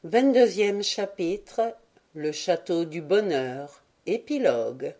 22e chapitre. Le château du bonheur. Épilogue.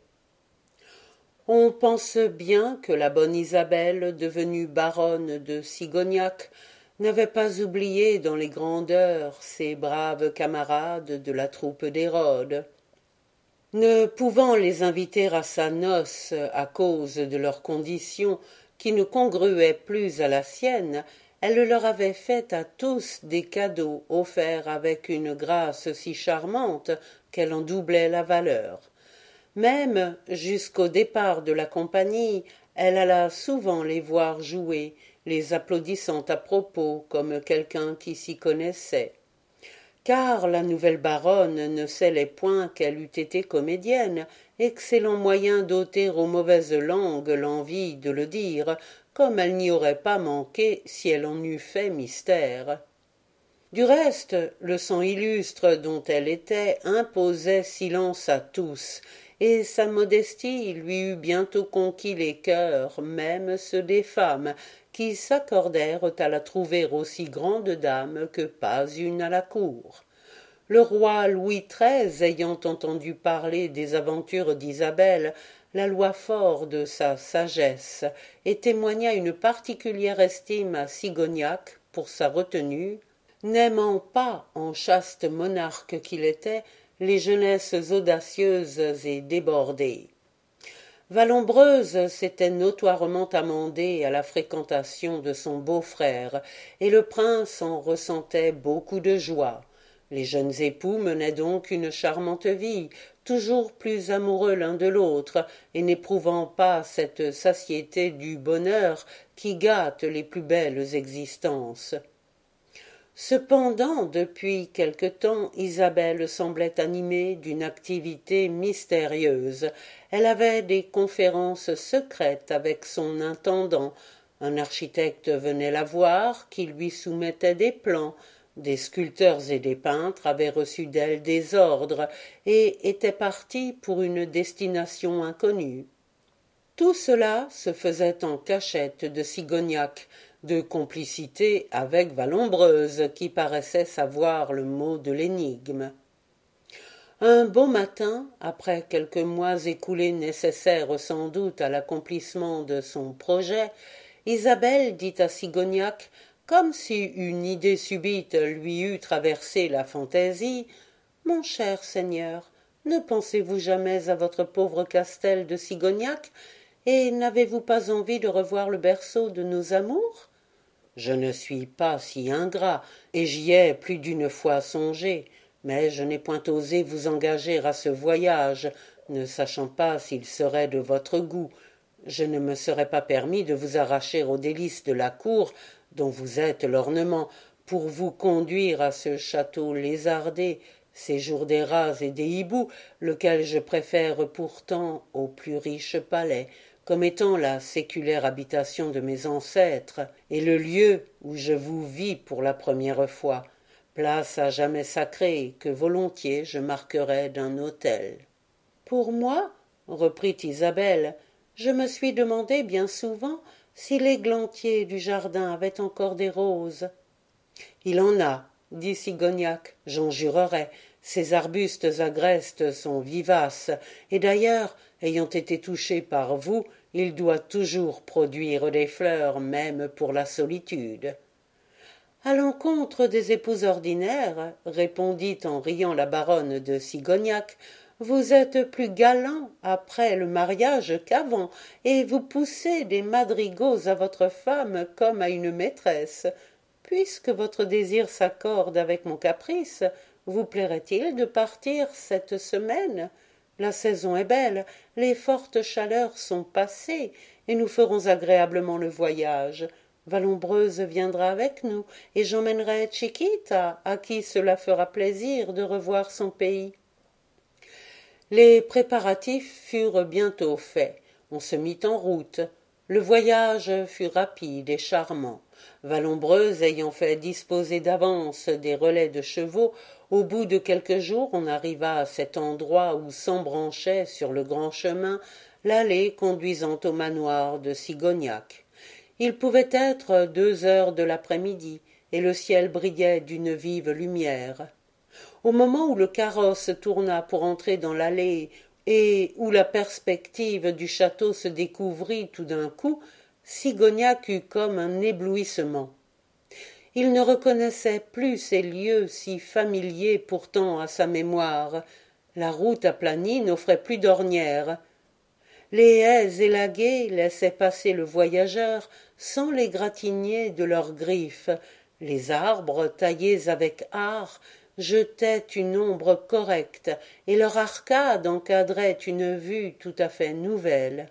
On pense bien que la bonne Isabelle, devenue baronne de Sigognac, n'avait pas oublié dans les grandeurs ses braves camarades de la troupe d'Hérode. Ne pouvant les inviter à sa noce à cause de leurs conditions qui ne congruaient plus à la sienne, elle leur avait fait à tous des cadeaux offerts avec une grâce si charmante qu'elle en doublait la valeur. Même jusqu'au départ de la compagnie, elle alla souvent les voir jouer, les applaudissant à propos comme quelqu'un qui s'y connaissait. Car la nouvelle baronne ne scellait point qu'elle eût été comédienne, excellent moyen d'ôter aux mauvaises langues l'envie de le dire, comme elle n'y aurait pas manqué si elle en eût fait mystère. Du reste, le sang illustre dont elle était imposait silence à tous, et sa modestie lui eut bientôt conquis les cœurs, même ceux des femmes, qui s'accordèrent à la trouver aussi grande dame que pas une à la cour. Le roi Louis XIII ayant entendu parler des aventures d'Isabelle, la loua fort de sa sagesse, et témoigna une particulière estime à Sigognac pour sa retenue, n'aimant pas, en chaste monarque qu'il était, les jeunesses audacieuses et débordées. Vallombreuse s'était notoirement amendée à la fréquentation de son beau-frère, et le prince en ressentait beaucoup de joie. Les jeunes époux menaient donc une charmante vie, toujours plus amoureux l'un de l'autre, et n'éprouvant pas cette satiété du bonheur qui gâte les plus belles existences. Cependant, depuis quelque temps, Isabelle semblait animée d'une activité mystérieuse. Elle avait des conférences secrètes avec son intendant. Un architecte venait la voir, qui lui soumettait des plans. Des sculpteurs et des peintres avaient reçu d'elle des ordres et étaient partis pour une destination inconnue. Tout cela se faisait en cachette de Sigognac, de complicité avec Vallombreuse, qui paraissait savoir le mot de l'énigme. Un beau matin, après quelques mois écoulés nécessaires sans doute à l'accomplissement de son projet, Isabelle dit à Sigognac, comme si une idée subite lui eût traversé la fantaisie, « Mon cher seigneur, ne pensez-vous jamais à votre pauvre Castel de Sigognac, et n'avez-vous pas envie de revoir le berceau de nos amours ?» Je ne suis pas si ingrat, et j'y ai plus d'une fois songé, mais je n'ai point osé vous engager à ce voyage, ne sachant pas s'il serait de votre goût. Je ne me serais pas permis de vous arracher aux délices de la cour, dont vous êtes l'ornement, pour vous conduire à ce château lézardé, séjour des rats et des hiboux, lequel je préfère pourtant au plus riche palais, comme étant la séculaire habitation de mes ancêtres, et le lieu où je vous vis pour la première fois, place à jamais sacrée que volontiers je marquerais d'un autel. Pour moi, reprit Isabelle, je me suis demandé bien souvent si l'églantier du jardin avait encore des roses. Il en a, dit Sigognac, j'en jurerais. Ces arbustes agrestes sont vivaces, et d'ailleurs, ayant été touché par vous, il doit toujours produire des fleurs, même pour la solitude. À l'encontre des époux ordinaires, répondit en riant la baronne de Sigognac, vous êtes plus galant après le mariage qu'avant, et vous poussez des madrigaux à votre femme comme à une maîtresse. Puisque votre désir s'accorde avec mon caprice, vous plairait-il de partir cette semaine? La saison est belle, les fortes chaleurs sont passées, et nous ferons agréablement le voyage. Vallombreuse viendra avec nous, et j'emmènerai Chiquita, à qui cela fera plaisir de revoir son pays. Les préparatifs furent bientôt faits. On se mit en route. Le voyage fut rapide et charmant. Vallombreuse ayant fait disposer d'avance des relais de chevaux, au bout de quelques jours on arriva à cet endroit où s'embranchait sur le grand chemin l'allée conduisant au manoir de Sigognac. Il pouvait être 2 heures de l'après-midi, et le ciel brillait d'une vive lumière. Au moment où le carrosse tourna pour entrer dans l'allée et où la perspective du château se découvrit tout d'un coup, Sigognac eut comme un éblouissement. Il ne reconnaissait plus ces lieux si familiers pourtant à sa mémoire. La route aplanie n'offrait plus d'ornières. Les haies élaguées laissaient passer le voyageur sans l'égratigner de leurs griffes. Les arbres, taillés avec art, jetaient une ombre correcte, et leur arcade encadrait une vue tout à fait nouvelle.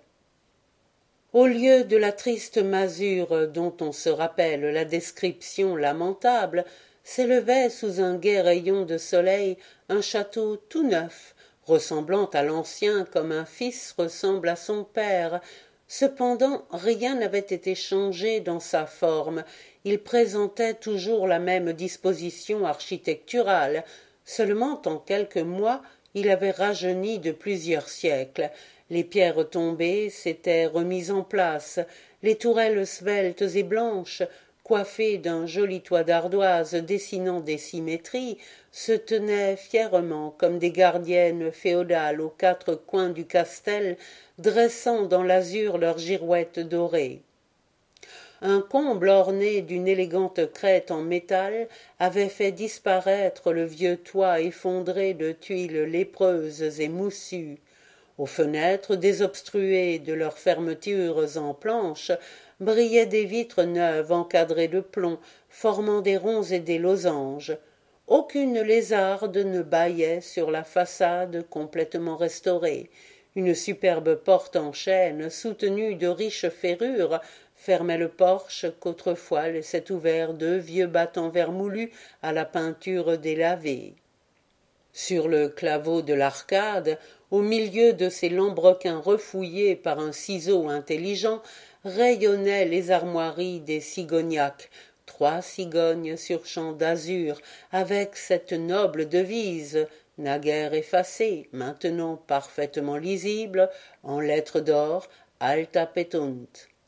Au lieu de la triste masure dont on se rappelle la description lamentable, s'élevait sous un gai rayon de soleil un château tout neuf, ressemblant à l'ancien comme un fils ressemble à son père. Cependant rien n'avait été changé dans sa forme, il présentait toujours la même disposition architecturale, seulement en quelques mois il avait rajeuni de plusieurs siècles. Les pierres tombées s'étaient remises en place, les tourelles sveltes et blanches, coiffées d'un joli toit d'ardoise dessinant des symétries, se tenaient fièrement comme des gardiennes féodales aux quatre coins du castel, dressant dans l'azur leurs girouettes dorées. Un comble orné d'une élégante crête en métal avait fait disparaître le vieux toit effondré de tuiles lépreuses et moussues. Aux fenêtres désobstruées de leurs fermetures en planches brillaient des vitres neuves encadrées de plomb, formant des ronds et des losanges. Aucune lézarde ne bâillait sur la façade complètement restaurée. Une superbe porte en chêne, soutenue de riches ferrures, fermait le porche qu'autrefois laissaient ouverts deux vieux battants vermoulus à la peinture délavée. Sur le claveau de l'arcade, au milieu de ces lambrequins refouillés par un ciseau intelligent, rayonnaient les armoiries des Sigognac, 3 cigognes sur champ d'azur, avec cette noble devise, naguère effacée, maintenant parfaitement lisible, en lettres d'or, Alta Petunt.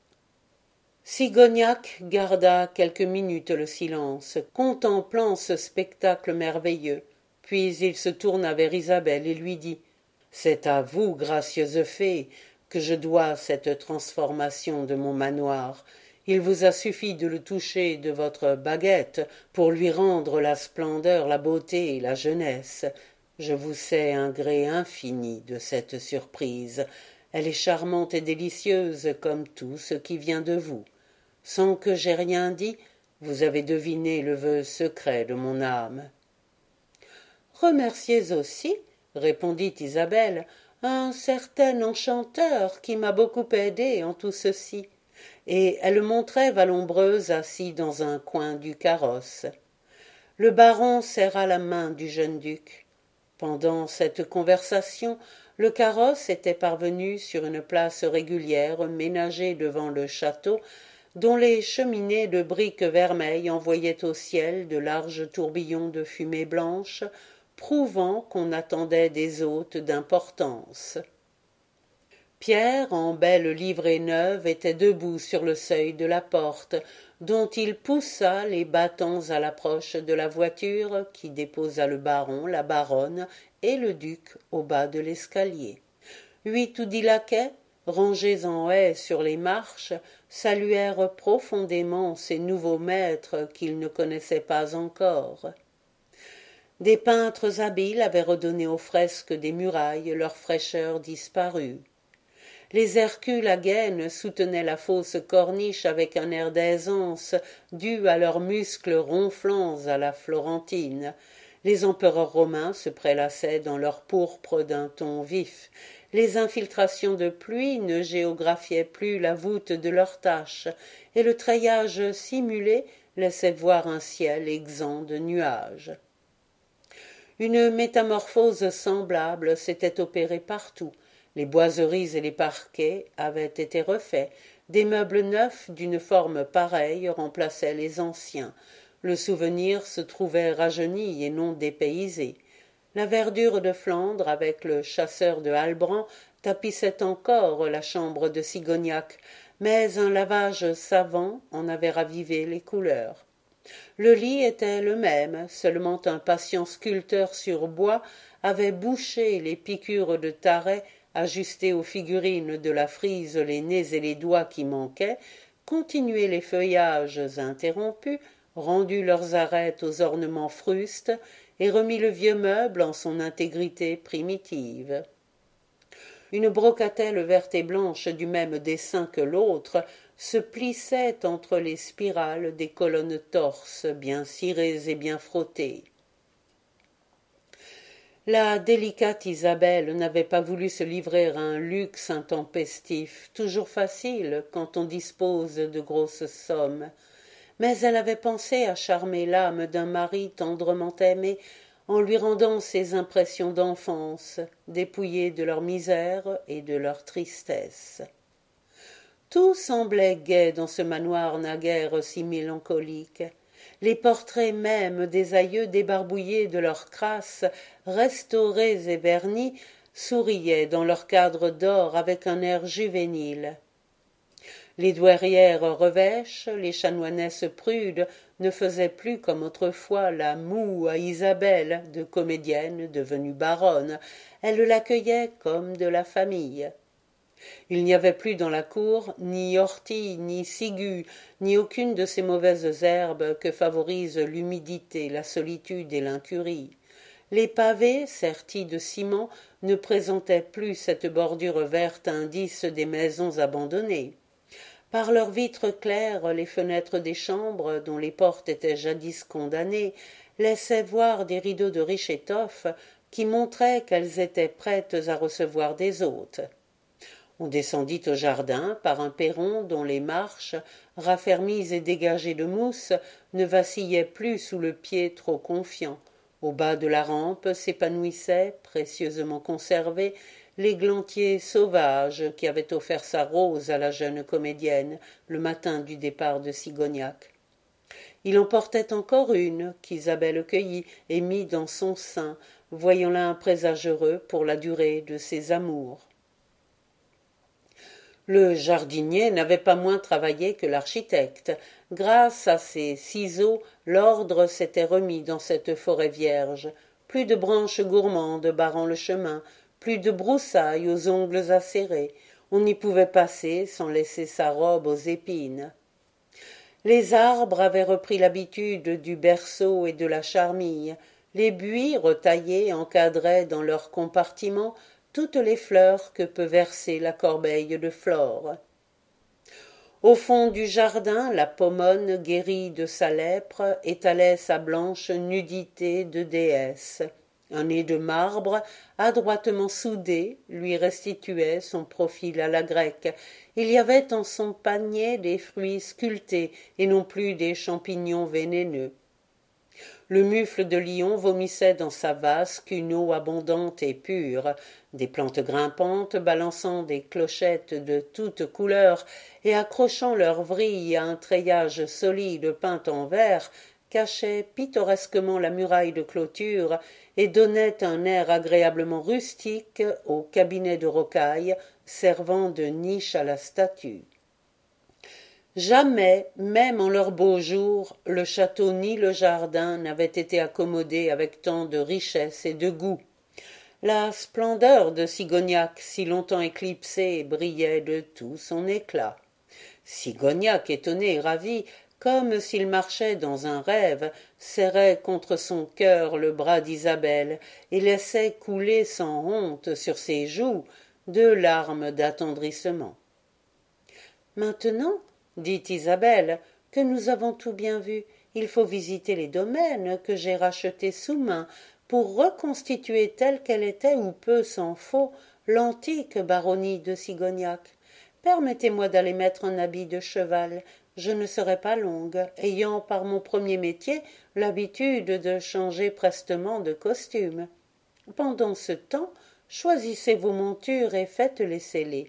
Sigognac garda quelques minutes le silence, contemplant ce spectacle merveilleux. Puis il se tourna vers Isabelle et lui dit « C'est à vous, gracieuse fée, que je dois cette transformation de mon manoir. Il vous a suffi de le toucher de votre baguette pour lui rendre la splendeur, la beauté et la jeunesse. Je vous sais un gré infini de cette surprise. Elle est charmante et délicieuse comme tout ce qui vient de vous. Sans que j'aie rien dit, vous avez deviné le vœu secret de mon âme. » Remerciez aussi, répondit Isabelle, un certain enchanteur qui m'a beaucoup aidée en tout ceci. Et elle montrait Vallombreuse assis dans un coin du carrosse. Le baron serra la main du jeune duc. Pendant cette conversation, le carrosse était parvenu sur une place régulière ménagée devant le château, dont les cheminées de briques vermeilles envoyaient au ciel de larges tourbillons de fumée blanche, prouvant qu'on attendait des hôtes d'importance. Pierre, en belle livrée neuve, était debout sur le seuil de la porte, dont il poussa les battants à l'approche de la voiture qui déposa le baron, la baronne et le duc au bas de l'escalier. 8 ou 10 laquais, rangés en haie sur les marches, saluèrent profondément ces nouveaux maîtres qu'ils ne connaissaient pas encore. Des peintres habiles avaient redonné aux fresques des murailles leur fraîcheur disparue. Les Hercules à gaines soutenaient la fausse corniche avec un air d'aisance dû à leurs muscles ronflants à la florentine. Les empereurs romains se prélassaient dans leur pourpre d'un ton vif. Les infiltrations de pluie ne géographiaient plus la voûte de leurs taches, et le treillage simulé laissait voir un ciel exempt de nuages. Une métamorphose semblable s'était opérée partout. Les boiseries et les parquets avaient été refaits. Des meubles neufs d'une forme pareille remplaçaient les anciens. Le souvenir se trouvait rajeuni et non dépaysé. La verdure de Flandre, avec le chasseur de Halbrand, tapissait encore la chambre de Sigognac, mais un lavage savant en avait ravivé les couleurs. Le lit était le même, seulement un patient sculpteur sur bois avait bouché les piqûres de taret, ajusté aux figurines de la frise les nez et les doigts qui manquaient, continué les feuillages interrompus, rendu leurs arêtes aux ornements frustes, et remis le vieux meuble en son intégrité primitive. Une brocatelle verte et blanche du même dessin que l'autre se plissait entre les spirales des colonnes torses, bien cirées et bien frottées. La délicate Isabelle n'avait pas voulu se livrer à un luxe intempestif, toujours facile quand on dispose de grosses sommes, mais elle avait pensé à charmer l'âme d'un mari tendrement aimé en lui rendant ses impressions d'enfance, dépouillées de leur misère et de leur tristesse. Tout semblait gai dans ce manoir naguère si mélancolique. Les portraits même des aïeux débarbouillés de leur crasse, restaurés et vernis, souriaient dans leur cadre d'or avec un air juvénile. Les douairières revêches, les chanoinesses prudes, ne faisaient plus comme autrefois la moue à Isabelle, de comédienne devenue baronne. Elles l'accueillaient comme de la famille. Il n'y avait plus dans la cour ni ortie, ni ciguë, ni aucune de ces mauvaises herbes que favorisent l'humidité, la solitude et l'incurie. Les pavés, sertis de ciment, ne présentaient plus cette bordure verte indice des maisons abandonnées. Par leurs vitres claires, les fenêtres des chambres, dont les portes étaient jadis condamnées, laissaient voir des rideaux de riche étoffe qui montraient qu'elles étaient prêtes à recevoir des hôtes. On descendit au jardin par un perron dont les marches, raffermies et dégagées de mousse, ne vacillaient plus sous le pied trop confiant. Au bas de la rampe s'épanouissaient, précieusement conservés, l'églantier sauvage qui avait offert sa rose à la jeune comédienne le matin du départ de Sigognac. Il en portait encore une qu'Isabelle cueillit et mit dans son sein, voyant là un présage heureux pour la durée de ses amours. Le jardinier n'avait pas moins travaillé que l'architecte. Grâce à ses ciseaux, l'ordre s'était remis dans cette forêt vierge. Plus de branches gourmandes barrant le chemin, plus de broussailles aux ongles acérés. On n'y pouvait passer sans laisser sa robe aux épines. Les arbres avaient repris l'habitude du berceau et de la charmille. Les buis retaillés encadraient dans leurs compartiments toutes les fleurs que peut verser la corbeille de Flore. Au fond du jardin, la pomone, guérie de sa lèpre, étalait sa blanche nudité de déesse. Un nez de marbre, adroitement soudé, lui restituait son profil à la grecque. Il y avait en son panier des fruits sculptés et non plus des champignons vénéneux. Le mufle de lion vomissait dans sa vasque une eau abondante et pure. Des plantes grimpantes, balançant des clochettes de toutes couleurs et accrochant leurs vrilles à un treillage solide peint en vert, cachaient pittoresquement la muraille de clôture et donnaient un air agréablement rustique au cabinet de rocaille servant de niche à la statue. Jamais, même en leurs beaux jours, le château ni le jardin n'avaient été accommodés avec tant de richesse et de goût. La splendeur de Sigognac, si longtemps éclipsée, brillait de tout son éclat. Sigognac, étonné et ravi, comme s'il marchait dans un rêve, serrait contre son cœur le bras d'Isabelle et laissait couler sans honte sur ses joues 2 larmes d'attendrissement. Maintenant, dit Isabelle, que nous avons tout bien vu, il faut visiter les domaines que j'ai rachetés sous main pour reconstituer telle qu'elle était ou peu s'en faut l'antique baronnie de Sigognac. Permettez-moi d'aller mettre un habit de cheval. Je ne serai pas longue, ayant par mon premier métier l'habitude de changer prestement de costume. Pendant ce temps, choisissez vos montures et faites-les sceller.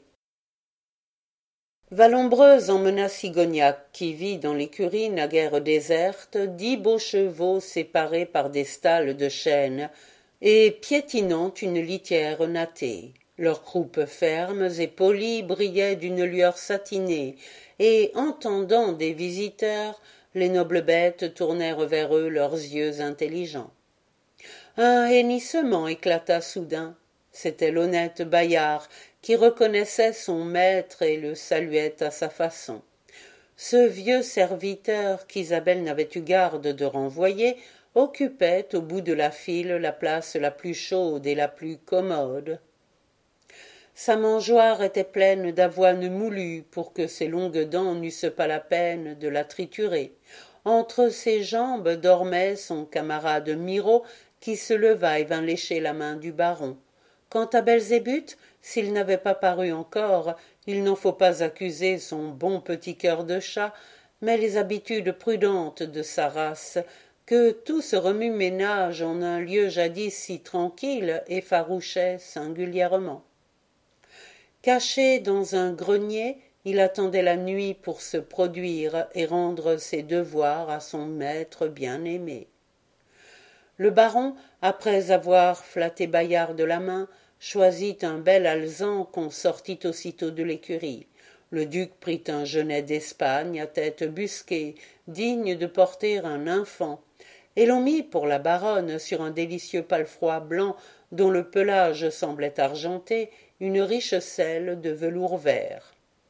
Vallombreuse emmena Sigognac, qui vit dans l'écurie naguère déserte 10 beaux chevaux séparés par des stalles de chêne et piétinant une litière nattée. Leurs croupes fermes et polies brillaient d'une lueur satinée, et, entendant des visiteurs, Les nobles bêtes tournèrent vers eux leurs yeux intelligents. Un hennissement éclata soudain. C'était l'honnête Bayard qui reconnaissait son maître et le saluait à sa façon. Ce vieux serviteur qu'Isabelle n'avait eu garde de renvoyer occupait au bout de la file la place la plus chaude et la plus commode. Sa mangeoire était pleine d'avoine moulue pour que ses longues dents n'eussent pas la peine de la triturer. Entre ses jambes dormait son camarade Miraut qui se leva et vint lécher la main du baron. Quant à Belzébuth, s'il n'avait pas paru encore, il n'en faut pas accuser son bon petit cœur de chat, mais les habitudes prudentes de sa race, que tout ce remue-ménage en un lieu jadis si tranquille effarouchait singulièrement. Caché dans un grenier, il attendait la nuit pour se produire et rendre ses devoirs à son maître bien-aimé. Le baron, après avoir flatté Bayard de la main, choisit un bel alezan qu'on sortit aussitôt de l'écurie. Le duc prit un genet d'Espagne à tête busquée, digne de porter un infant, et l'on mit pour la baronne sur un délicieux palefroid blanc dont le pelage semblait argenté une riche selle de velours vert.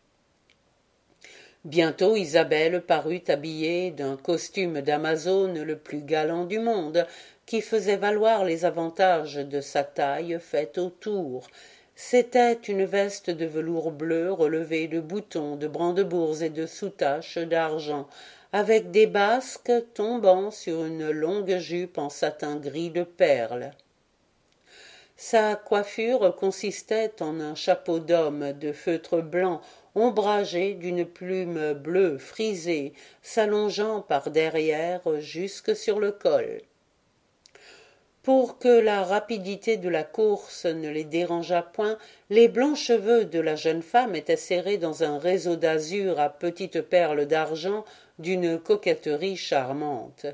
Bientôt Isabelle parut habillée d'un costume d'Amazone le plus galant du monde, qui faisait valoir les avantages de sa taille faite autour. C'était une veste de velours bleu relevée de boutons, de brandebourgs et de soutaches d'argent, avec des basques tombant sur une longue jupe en satin gris de perles. Sa coiffure consistait en un chapeau d'homme de feutre blanc ombragé d'une plume bleue frisée, s'allongeant par derrière jusque sur le col. Pour que la rapidité de la course ne les dérangeât point, les blancs cheveux de la jeune femme étaient serrés dans un réseau d'azur à petites perles d'argent d'une coquetterie charmante.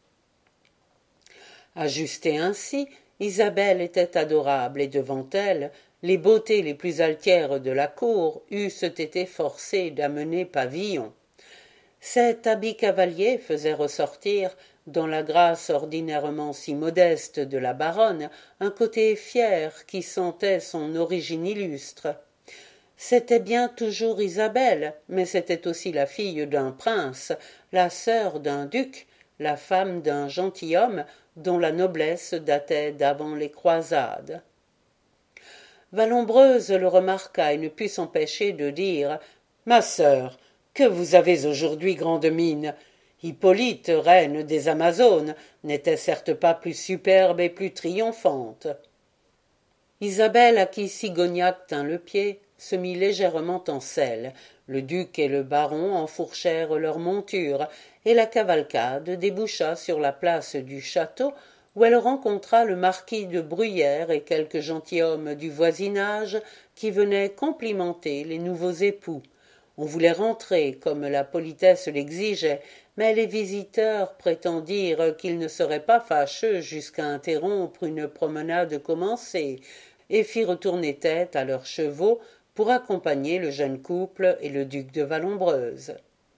Ajustée ainsi, Isabelle était adorable, et devant elle, les beautés les plus altières de la cour eussent été forcées d'amener pavillon. Cet habit cavalier faisait ressortir, dans la grâce ordinairement si modeste de la baronne, un côté fier qui sentait son origine illustre. C'était bien toujours Isabelle, mais c'était aussi la fille d'un prince, la sœur d'un duc, la femme d'un gentilhomme dont la noblesse datait d'avant les croisades. Vallombreuse le remarqua et ne put s'empêcher de dire « Ma sœur, que vous avez aujourd'hui grande mine ! Hippolyte, reine des Amazones, n'était certes pas plus superbe et plus triomphante. » Isabelle, à qui Sigognac tint le pied, se mit légèrement en selle. Le duc et le baron enfourchèrent leurs montures, et la cavalcade déboucha sur la place du château, où elle rencontra le marquis de Bruyères et quelques gentilshommes du voisinage qui venaient complimenter les nouveaux époux. On voulait rentrer, comme la politesse l'exigeait, mais les visiteurs prétendirent qu'ils ne seraient pas fâcheux jusqu'à interrompre une promenade commencée, et firent tourner tête à leurs chevaux pour accompagner le jeune couple et le duc de Vallombreuse.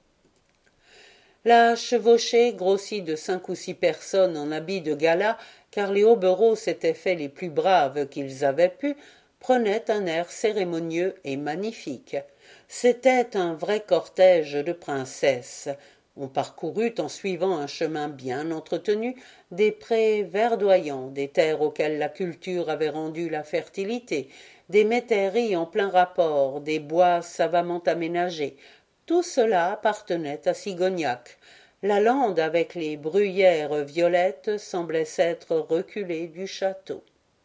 La chevauchée grossit de 5 ou 6 personnes en habits de gala, car les hobereaux s'étaient faits les plus braves qu'ils avaient pu, prenait un air cérémonieux et magnifique. C'était un vrai cortège de princesses. On parcourut, en suivant un chemin bien entretenu, des prés verdoyants, des terres auxquelles la culture avait rendu la fertilité, des métairies en plein rapport, des bois savamment aménagés. Tout cela appartenait à Sigognac. La lande avec les bruyères violettes semblait s'être reculée du château.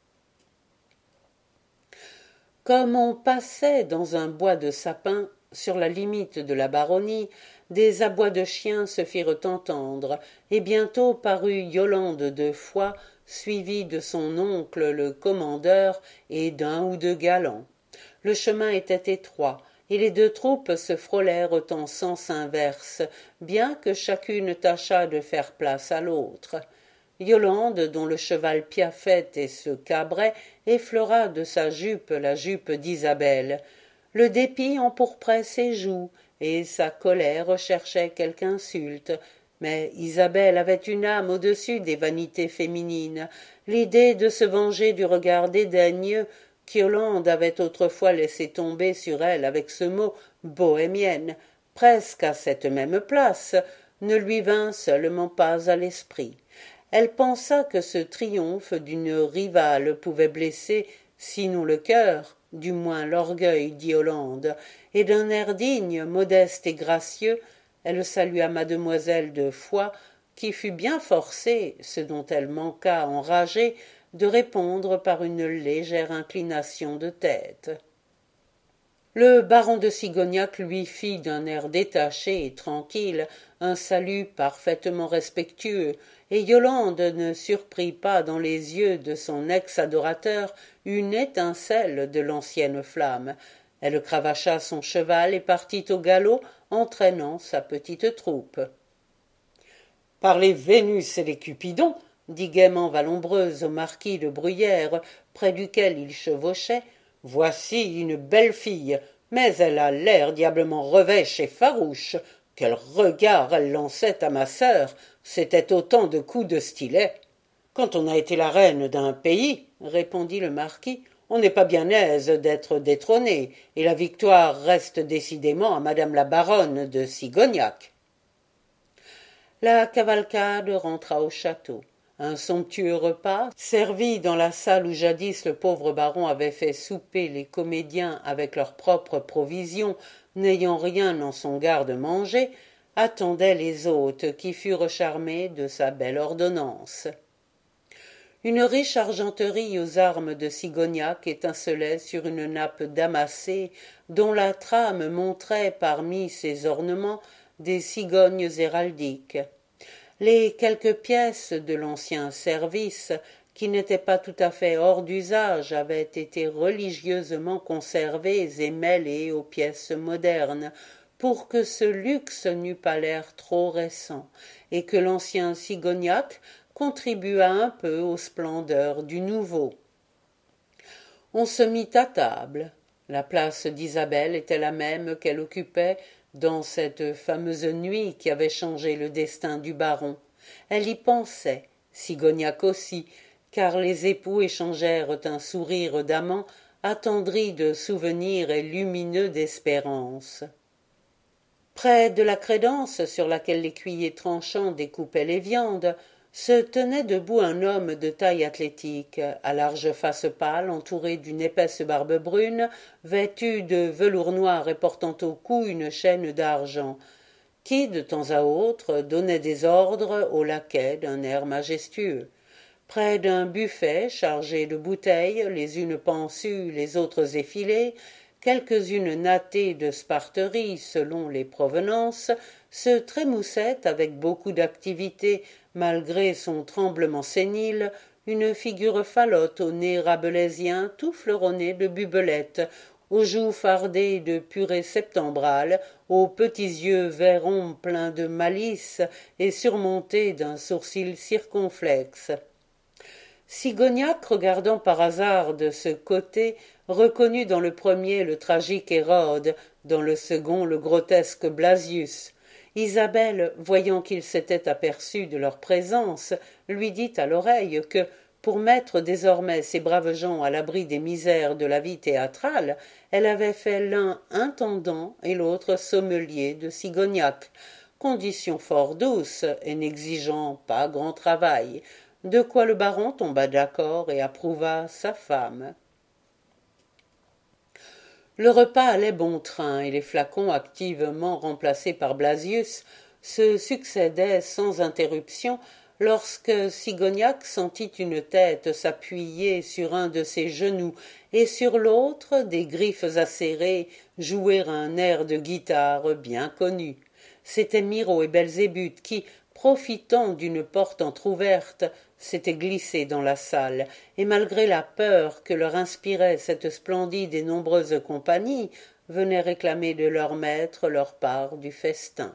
Comme on passait dans un bois de sapins, sur la limite de la baronnie, des abois de chiens se firent entendre, et bientôt parut Yolande de Foix, suivie de son oncle le commandeur et d'un ou deux galants. Le chemin était étroit, et les deux troupes se frôlèrent en sens inverse, bien que chacune tâchât de faire place à l'autre. Yolande, dont le cheval piaffait et se cabrait, effleura de sa jupe la jupe d'Isabelle. Le dépit empourprait ses joues, et sa colère cherchait quelque insulte, Mais Isabelle avait une âme au-dessus des vanités féminines, l'idée de se venger du regard dédaigneux qu'Yolande avait autrefois laissé tomber sur elle avec ce mot bohémienne, presque à cette même place, ne lui vint seulement pas à l'esprit. Elle pensa que ce triomphe d'une rivale pouvait blesser, sinon le cœur, du moins l'orgueil d'Yolande, et d'un air digne, modeste et gracieux, elle salua mademoiselle de Foix, qui fut bien forcée, ce dont elle manqua enragée, de répondre par une légère inclination de tête. Le baron de Sigognac lui fit d'un air détaché et tranquille un salut parfaitement respectueux, et Yolande ne surprit pas dans les yeux de son ex-adorateur une étincelle de l'ancienne flamme. Elle cravacha son cheval et partit au galop, entraînant sa petite troupe. « Par les Vénus et les Cupidons, dit gaiement Vallombreuse au marquis de Bruyères, près duquel il chevauchait, voici une belle fille, mais elle a l'air diablement revêche et farouche. Quel regard elle lançait à ma sœur, c'était autant de coups de stylet. Quand on a été la reine d'un pays, répondit le marquis, on n'est pas bien aise d'être détrôné, et la victoire reste décidément à madame la baronne de Sigognac. La cavalcade rentra au château. Un somptueux repas, servi dans la salle où jadis le pauvre baron avait fait souper les comédiens avec leurs propres provisions, n'ayant rien en son garde-manger, attendait les hôtes qui furent charmés de sa belle ordonnance. Une riche argenterie aux armes de Sigognac étincelait sur une nappe damassée dont la trame montrait parmi ses ornements des cigognes héraldiques. Les quelques pièces de l'ancien service, qui n'étaient pas tout à fait hors d'usage, avaient été religieusement conservées et mêlées aux pièces modernes, pour que ce luxe n'eût pas l'air trop récent, et que l'ancien Sigognac contribuât un peu aux splendeurs du nouveau. On se mit à table. La place d'Isabelle était la même qu'elle occupait dans cette fameuse nuit qui avait changé le destin du baron. Elle y pensait, Sigognac aussi, car les époux échangèrent un sourire d'amant attendri de souvenirs et lumineux d'espérance. Près de la crédence sur laquelle l'écuyer tranchant découpait les viandes, se tenait debout un homme de taille athlétique, à large face pâle, entouré d'une épaisse barbe brune, vêtu de velours noir et portant au cou une chaîne d'argent, qui, de temps à autre, donnait des ordres au laquais d'un air majestueux. Près d'un buffet chargé de bouteilles, les unes pensues, les autres effilées, quelques-unes nattées de sparterie selon les provenances, se trémoussait avec beaucoup d'activité, malgré son tremblement sénile, une figure falote au nez rabelaisien tout fleuronné de bubelettes, aux joues fardées de purée septembrale, aux petits yeux verrons pleins de malice et surmontés d'un sourcil circonflexe. Sigognac, regardant par hasard de ce côté, reconnut dans le premier le tragique Hérode, dans le second le grotesque Blasius. Isabelle, voyant qu'il s'était aperçu de leur présence, lui dit à l'oreille que, pour mettre désormais ces braves gens à l'abri des misères de la vie théâtrale, elle avait fait l'un intendant et l'autre sommelier de Sigognac, condition fort douce et n'exigeant pas grand travail, de quoi le baron tomba d'accord et approuva sa femme. Le repas allait bon train, et les flacons activement remplacés par Blasius se succédaient sans interruption lorsque Sigognac sentit une tête s'appuyer sur un de ses genoux et sur l'autre des griffes acérées jouer un air de guitare bien connu. C'étaient Miro et Belzébuth qui, profitant d'une porte entr'ouverte, s'étaient glissés dans la salle, et malgré la peur que leur inspirait cette splendide et nombreuse compagnie, venaient réclamer de leur maître leur part du festin.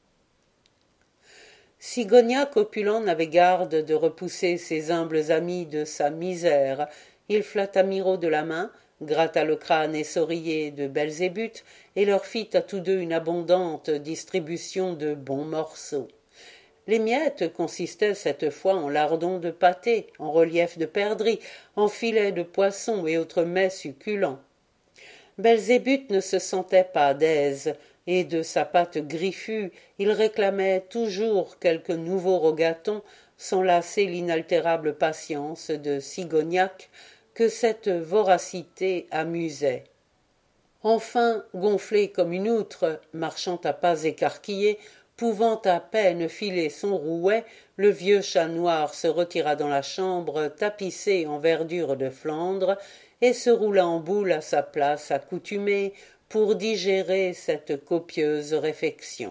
Sigognac opulent n'avait garde de repousser ses humbles amis de sa misère. Il flatta Miro de la main, gratta le crâne essorilé de Belzébuth, et leur fit à tous deux une abondante distribution de bons morceaux. Les miettes consistaient cette fois en lardons de pâté, en relief de perdrix, en filets de poisson et autres mets succulents. Belzébuth ne se sentait pas d'aise, et de sa patte griffue, il réclamait toujours quelque nouveau rogaton, sans lasser l'inaltérable patience de Sigognac, que cette voracité amusait. Enfin, gonflé comme une outre, marchant à pas écarquillés, pouvant à peine filer son rouet, le vieux chat noir se retira dans la chambre tapissée en verdure de Flandre et se roula en boule à sa place accoutumée pour digérer cette copieuse réfection.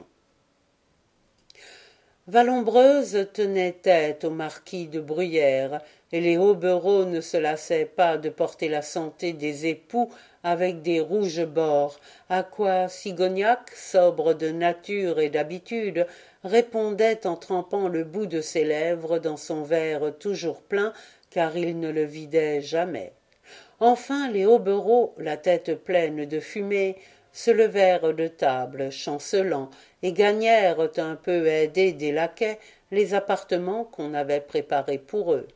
Vallombreuse tenait tête au marquis de Bruyères, et les Hobereaux ne se lassaient pas de porter la santé des époux avec des rouges bords, à quoi Sigognac, sobre de nature et d'habitude, répondait en trempant le bout de ses lèvres dans son verre toujours plein, car il ne le vidait jamais. Enfin les Hobereaux, la tête pleine de fumée, se levèrent de table, chancelant, et gagnèrent, un peu aidés des laquais, les appartements qu'on avait préparés pour eux.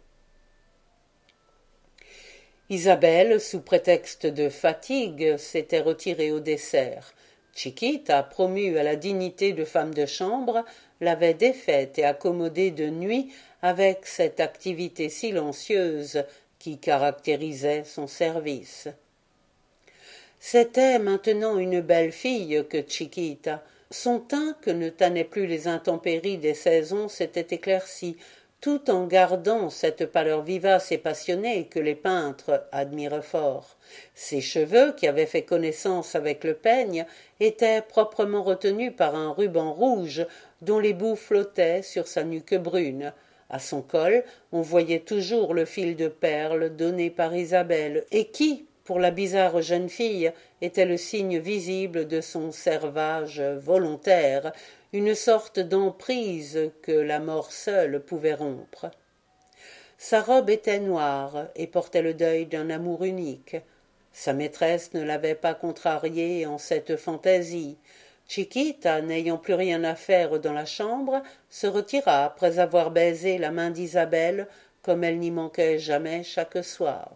Isabelle, sous prétexte de fatigue, s'était retirée au dessert. Chiquita, promue à la dignité de femme de chambre, l'avait défaite et accommodée de nuit avec cette activité silencieuse qui caractérisait son service. C'était maintenant une belle fille que Chiquita. Son teint, que ne tannaient plus les intempéries des saisons, s'était éclairci, tout en gardant cette pâleur vivace et passionnée que les peintres admirent fort. Ses cheveux, qui avaient fait connaissance avec le peigne, étaient proprement retenus par un ruban rouge dont les bouts flottaient sur sa nuque brune. À son col, on voyait toujours le fil de perles donné par Isabelle, et qui, pour la bizarre jeune fille, était le signe visible de son servage volontaire, une sorte d'emprise que la mort seule pouvait rompre. Sa robe était noire et portait le deuil d'un amour unique. Sa maîtresse ne l'avait pas contrariée en cette fantaisie. Chiquita, n'ayant plus rien à faire dans la chambre, se retira après avoir baisé la main d'Isabelle, comme elle n'y manquait jamais chaque soir.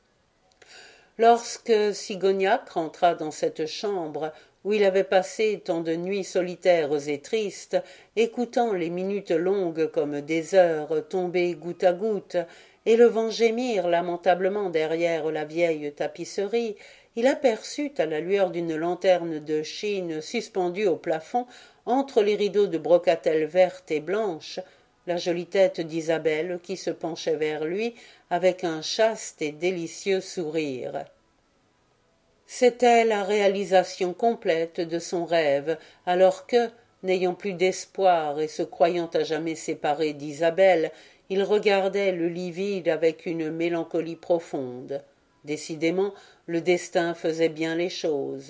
Lorsque Sigognac rentra dans cette chambre, où il avait passé tant de nuits solitaires et tristes, écoutant les minutes longues comme des heures tomber goutte à goutte, et le vent gémir lamentablement derrière la vieille tapisserie, il aperçut à la lueur d'une lanterne de Chine suspendue au plafond, entre les rideaux de brocatelle verte et blanche, la jolie tête d'Isabelle qui se penchait vers lui avec un chaste et délicieux sourire. C'était la réalisation complète de son rêve, alors que, n'ayant plus d'espoir et se croyant à jamais séparé d'Isabelle, il regardait le lit vide avec une mélancolie profonde. Décidément, le destin faisait bien les choses.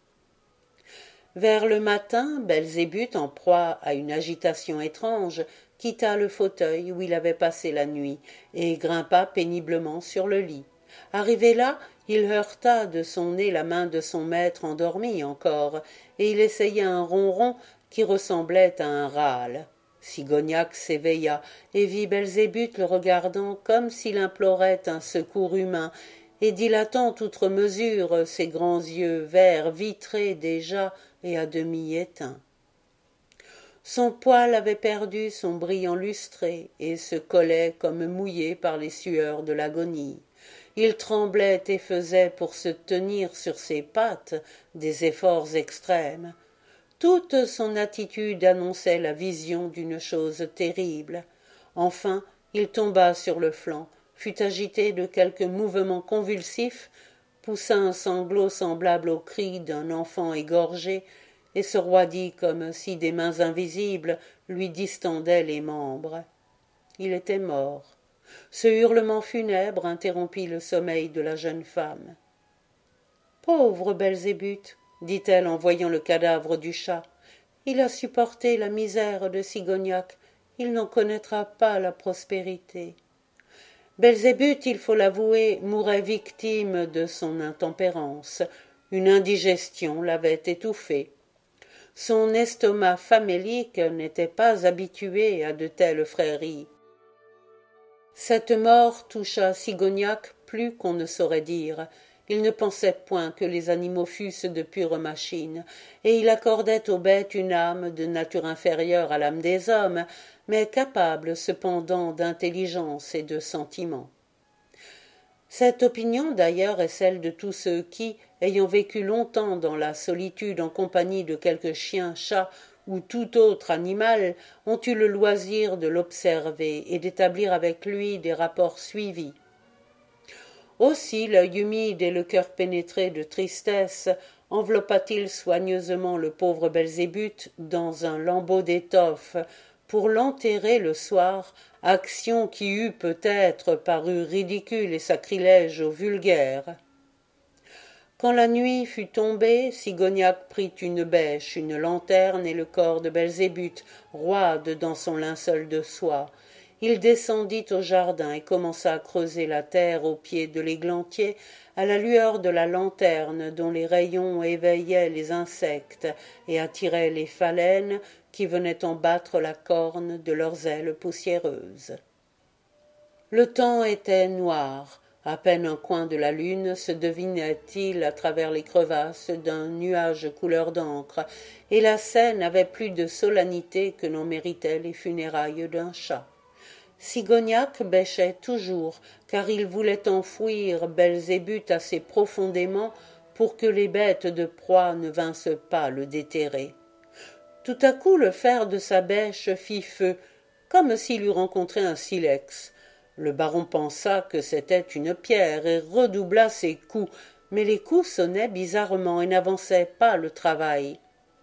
Vers le matin, Belzébuth, en proie à une agitation étrange, quitta le fauteuil où il avait passé la nuit et grimpa péniblement sur le lit. Arrivé là, il heurta de son nez la main de son maître endormi encore, et il essaya un ronron qui ressemblait à un râle. Sigognac s'éveilla et vit Belzébuth le regardant comme s'il implorait un secours humain, et dilatant outre mesure ses grands yeux verts vitrés déjà et à demi éteints. Son poil avait perdu son brillant lustré et se collait comme mouillé par les sueurs de l'agonie. Il tremblait et faisait pour se tenir sur ses pattes des efforts extrêmes. Toute son attitude annonçait la vision d'une chose terrible. Enfin, il tomba sur le flanc, fut agité de quelques mouvements convulsifs, poussa un sanglot semblable au cri d'un enfant égorgé, et se roidit comme si des mains invisibles lui distendaient les membres. Il était mort. Ce hurlement funèbre interrompit le sommeil de la jeune femme. « Pauvre Belzébuth, dit-elle en voyant le cadavre du chat, il a supporté la misère de Sigognac, il n'en connaîtra pas la prospérité. » Belzébuth, il faut l'avouer, mourait victime de son intempérance. Une indigestion l'avait étouffé. Son estomac famélique n'était pas habitué à de telles frairies. Cette mort toucha Sigognac plus qu'on ne saurait dire. Il ne pensait point que les animaux fussent de pures machines, et il accordait aux bêtes une âme de nature inférieure à l'âme des hommes, mais capable cependant d'intelligence et de sentiment. Cette opinion d'ailleurs est celle de tous ceux qui, ayant vécu longtemps dans la solitude en compagnie de quelque chien, chat ou tout autre animal, ont eu le loisir de l'observer et d'établir avec lui des rapports suivis. Aussi l'œil humide et le cœur pénétré de tristesse enveloppa-t-il soigneusement le pauvre Belzébuth dans un lambeau d'étoffe pour l'enterrer le soir, action qui eût peut-être paru ridicule et sacrilège aux vulgaires. Quand la nuit fut tombée, Sigognac prit une bêche, une lanterne et le corps de Belzébuth, roide dans son linceul de soie. Il descendit au jardin et commença à creuser la terre au pied de l'églantier, à la lueur de la lanterne dont les rayons éveillaient les insectes et attiraient les phalènes qui venaient en battre la corne de leurs ailes poussiéreuses. Le temps était noir. À peine un coin de la lune se devinait-il à travers les crevasses d'un nuage couleur d'encre, et la scène avait plus de solennité que n'en méritaient les funérailles d'un chat. Sigognac bêchait toujours, car il voulait enfouir Belzébuth assez profondément pour que les bêtes de proie ne vinssent pas le déterrer. Tout à coup le fer de sa bêche fit feu, comme s'il eût rencontré un silex. Le baron pensa que c'était une pierre et redoubla ses coups, mais les coups sonnaient bizarrement et n'avançaient pas le travail.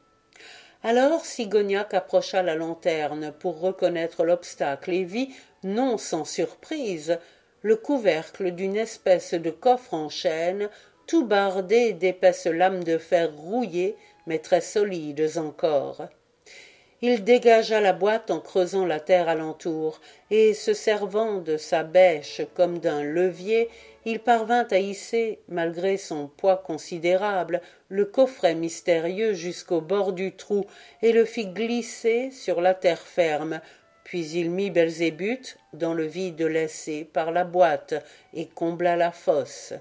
Alors Sigognac approcha la lanterne pour reconnaître l'obstacle et vit, non sans surprise, le couvercle d'une espèce de coffre en chêne, tout bardé d'épaisses lames de fer rouillées, mais très solides encore. Il dégagea la boîte en creusant la terre alentour, et se servant de sa bêche comme d'un levier, il parvint à hisser, malgré son poids considérable, le coffret mystérieux jusqu'au bord du trou, et le fit glisser sur la terre ferme, puis il mit Belzébuth dans le vide laissé par la boîte, et combla la fosse.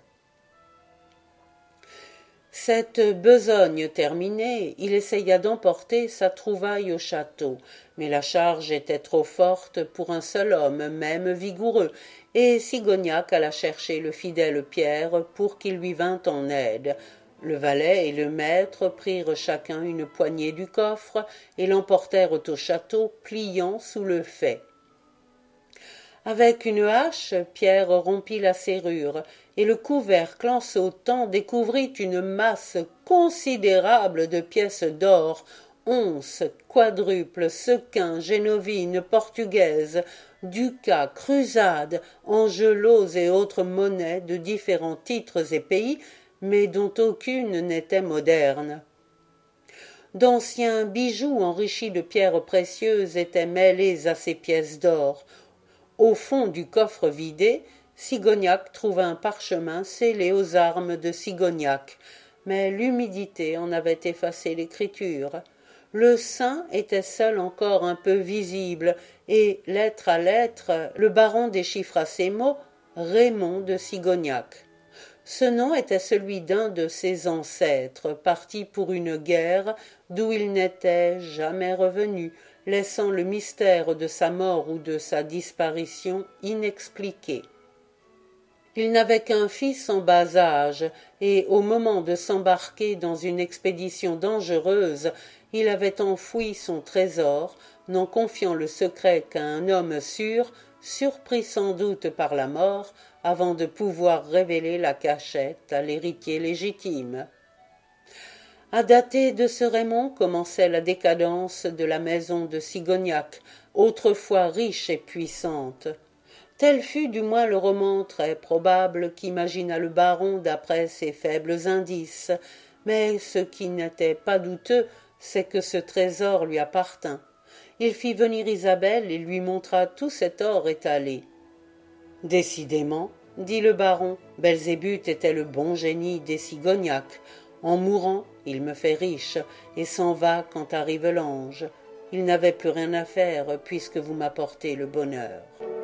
Cette besogne terminée, il essaya d'emporter sa trouvaille au château, mais la charge était trop forte pour un seul homme, même vigoureux, et Sigognac alla chercher le fidèle Pierre pour qu'il lui vînt en aide. Le valet et le maître prirent chacun une poignée du coffre et l'emportèrent au château, pliant sous le faix. Avec une hache, Pierre rompit la serrure, et le couvercle en sautant découvrit une masse considérable de pièces d'or, onces, quadruples, sequins, génovines, portugaises, ducats, crusades, angelots et autres monnaies de différents titres et pays, mais dont aucune n'était moderne. D'anciens bijoux enrichis de pierres précieuses étaient mêlés à ces pièces d'or. Au fond du coffre vidé, Sigognac trouva un parchemin scellé aux armes de Sigognac, mais l'humidité en avait effacé l'écriture. Le sein était seul encore un peu visible, et, lettre à lettre, le baron déchiffra ces mots « Raymond de Sigognac ». Ce nom était celui d'un de ses ancêtres, parti pour une guerre d'où il n'était jamais revenu, laissant le mystère de sa mort ou de sa disparition inexpliqué. Il n'avait qu'un fils en bas âge, et au moment de s'embarquer dans une expédition dangereuse, il avait enfoui son trésor, n'en confiant le secret qu'à un homme sûr, surpris sans doute par la mort, avant de pouvoir révéler la cachette à l'héritier légitime. À dater de ce Raymond commençait la décadence de la maison de Sigognac, autrefois riche et puissante. Tel fut du moins le roman très probable qu'imagina le baron d'après ses faibles indices, mais ce qui n'était pas douteux, c'est que ce trésor lui appartint. Il fit venir Isabelle et lui montra tout cet or étalé. « Décidément, dit le baron, Belzébuth était le bon génie des Sigognac. En mourant, il me fait riche et s'en va quand arrive l'ange. Il n'avait plus rien à faire puisque vous m'apportez le bonheur.